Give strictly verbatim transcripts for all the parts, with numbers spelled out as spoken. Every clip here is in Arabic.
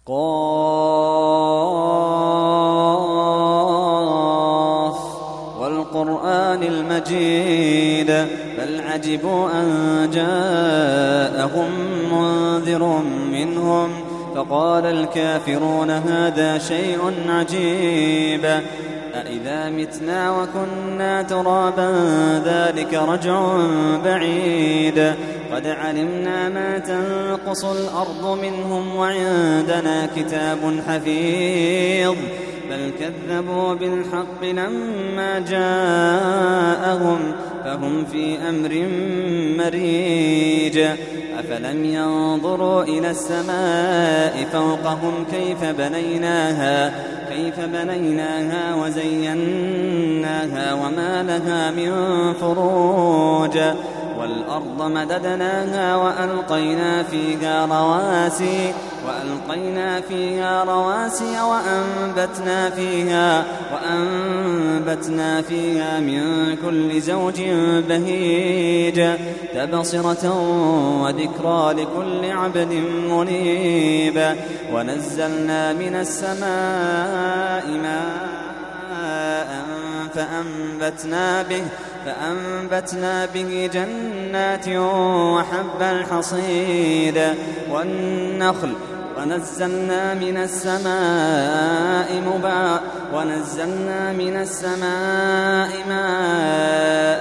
قاف والقرآن المجيد بل عجبوا أن جاءهم منذر منهم فقال الكافرون هذا شيء عجيب أإذا متنا وكنا ترابا ذلك رجع بعيد قد علمنا ما تنقص الأرض منهم وعندنا كتاب حفيظ بل كذبوا بالحق لما جاءهم فهم في أمر مريج أفلم ينظروا إلى السماء فوقهم كيف بنيناها كيف بنيناها وزيناها وما لها من فروج والأرض مددناها وألقينا فيها رواسي وألقينا فيها رواسي وأنبتنا فيها وأنبتنا فيها من كل زوج بهيج تبصرة وذكرى لكل عبد منيب ونزلنا من السماء ماء فأنبتنا به فأنبتنا به جنات وحب الحصيد والنخل ونزلنا من السماء مبا ونزلنا من السماء ماء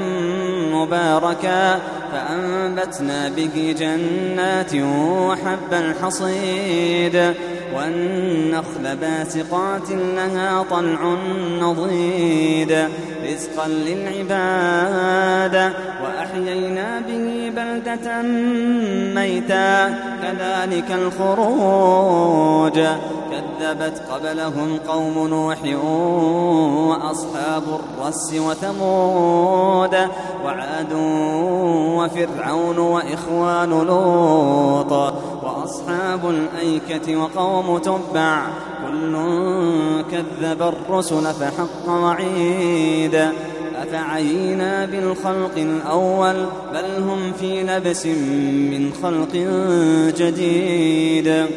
مباركا فأنبتنا به جنات وحب الحصيد والنخل باسقات لها طلع نضيد رزقا للعباد وأحيينا به بلدة ميتا كذلك الخروج كذبت قبلهم قوم نوح وأصحاب الرس وثمود وعاد وفرعون وإخوان لوط وأصحاب الأيكة وقوم تبع كل كذب الرسل فحق وعيد أفعينا بالخلق الأول بل هم في لبس من خلق جديد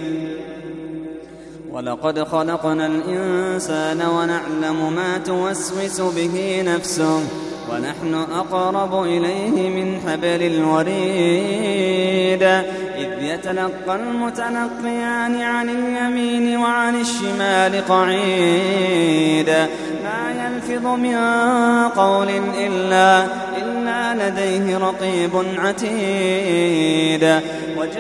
ولقد خلقنا الإنسان ونعلم ما توسوس به نفسه ونحن أقرب إليه من حبل الوريد إذ يتلقى المتلقيان عن اليمين وعن الشمال قعيد ما يلفظ من قول إلا, إلا لديه رقيب عتيد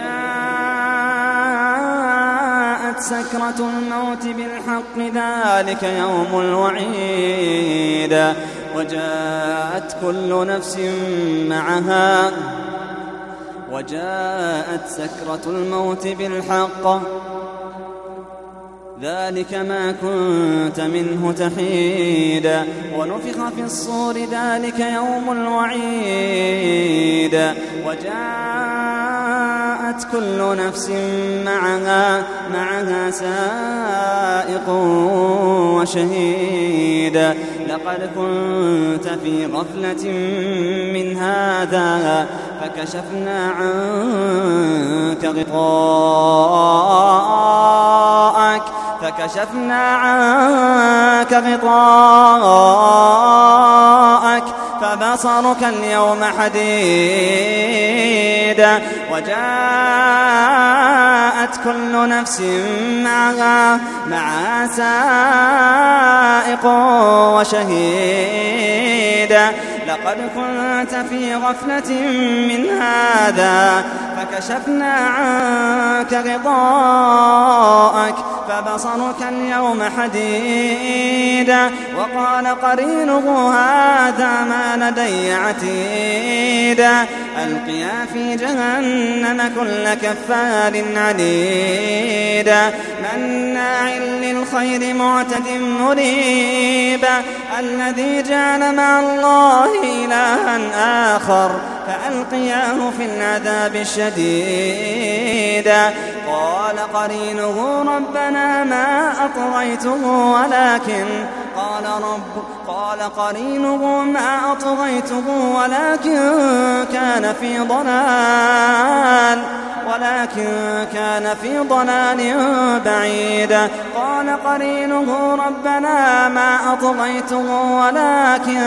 وجاءت سكرة الموت بالحق ذلك يوم الوعيد وجاءت كل نفس معها وجاءت سكرة الموت بالحق ذلك ما كنت منه تحيد ونفخ في الصور ذلك يوم الوعيد وجاءت كل نفس معها معها سائق وشهيد لقد كنت في غفلة من هذا فكشفنا عنك غطاءك فكشفنا عنك غطاءك فبصرك اليوم حديد وجاءت كل نفس معها مع سائق وشهيد لقد كنت في غفلة من هذا فكشفنا عنك غطاءك فبصرك اليوم حديد وقال قرينه هذا ما لدي عتيد ألقيا في جهنم كل كفار عنيد مناع للخير معتد مريب الذي جعل مع الله إلها آخر فألقياه في العذاب الشديد قال قرينه ربنا ما أطغيته ولكن قال قال رب قال قرينه ما أطغيته ولكن كان في ضلال ولكن كان في ضلال بعيد قال قرينه ربنا ما أطغيته ولكن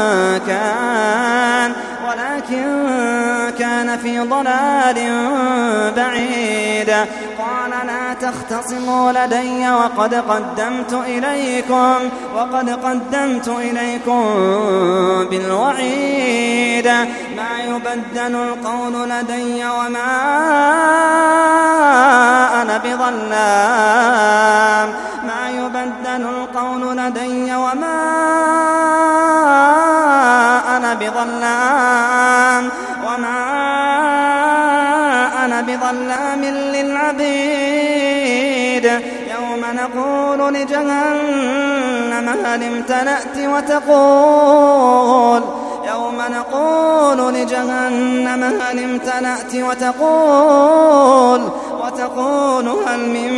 كان ولكن كان في ضلال بعيد قال لا تختصموا لدي وقد قدمت إليكم وقد قدمت إليكم بالوعيد ما يبدل القول لدي وما أنا بظلام ما يبدل القول لدي وما أنا بظلام وما أنا بظلام للعبيد يوم نقول لجهنم هل امتلأت وتقول يوم نقول لجهنم هل امتلأت وتقول وتقول هل من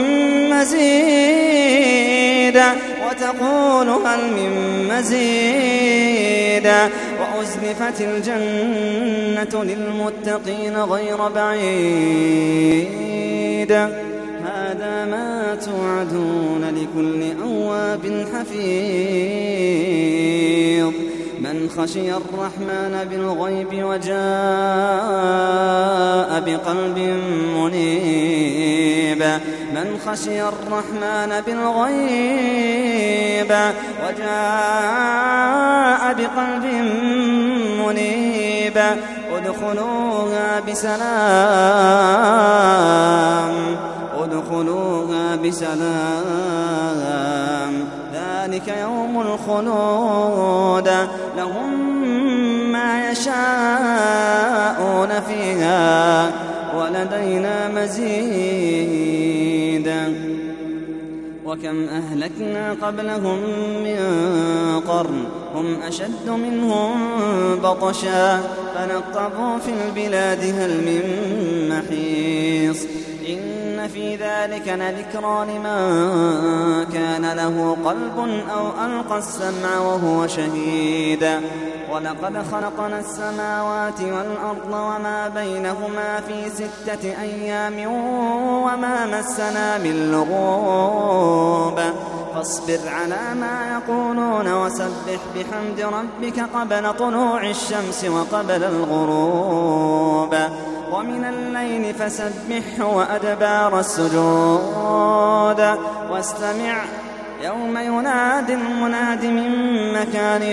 مزيد وتقول هل من مزيد وأزلفت الجنة للمتقين غير بعيد هذا ما توعدون لكل أواب حفيظ من خشي الرحمن بالغيب وجاء بقلب منيب من خشي الرحمن بالغيب وجاء بقلب منيب ادخلوها بسلام ادخلوها بسلام ذلك يوم الخلود لهم ما يشاءون فيها ولدينا مزيد وكم أهلكنا قبلهم من قرن هم أشد منهم بطشا فنقبوا في البلاد هل من محيص إن في ذلك لذكرى لمن كان له قلب أو ألقى السمع وهو شهيد ولقد خلقنا السماوات والأرض وما بينهما في ستة أيام وما مسنا من لغوب فاصبر على ما يقولون وسبح بحمد ربك قبل طلوع الشمس وقبل الغروب ومن الليل فسبحه وأدبار السجود واستمع يوم ينادي المناد من مكان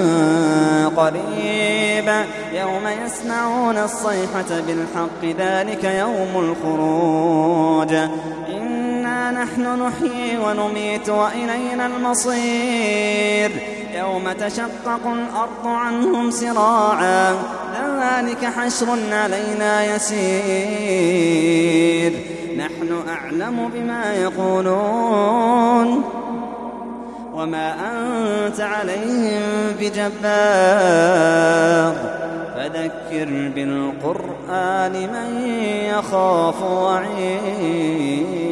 قريب يوم يسمعون الصيحة بالحق ذلك يوم الخروج إنا نحن نحيي ونميت وإلينا المصير يوم تشقق الأرض عنهم سراعا ذلك حشر علينا يسير نحن أعلم بما يقولون وما أنت عليهم بجبار فذكر بالقرآن من يخاف وعيد